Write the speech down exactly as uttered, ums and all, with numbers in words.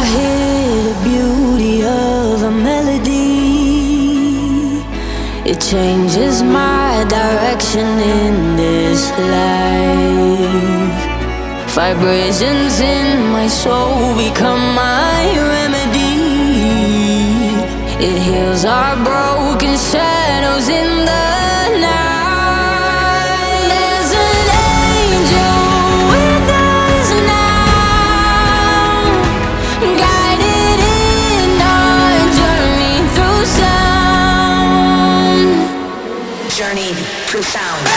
hear the beauty of a melody. It changes my direction in this life. Vibrations in my soul become my remedy. It heals our broken shadows in the night. There's an angel with us now, guided in our journey through sound. Journey through sound.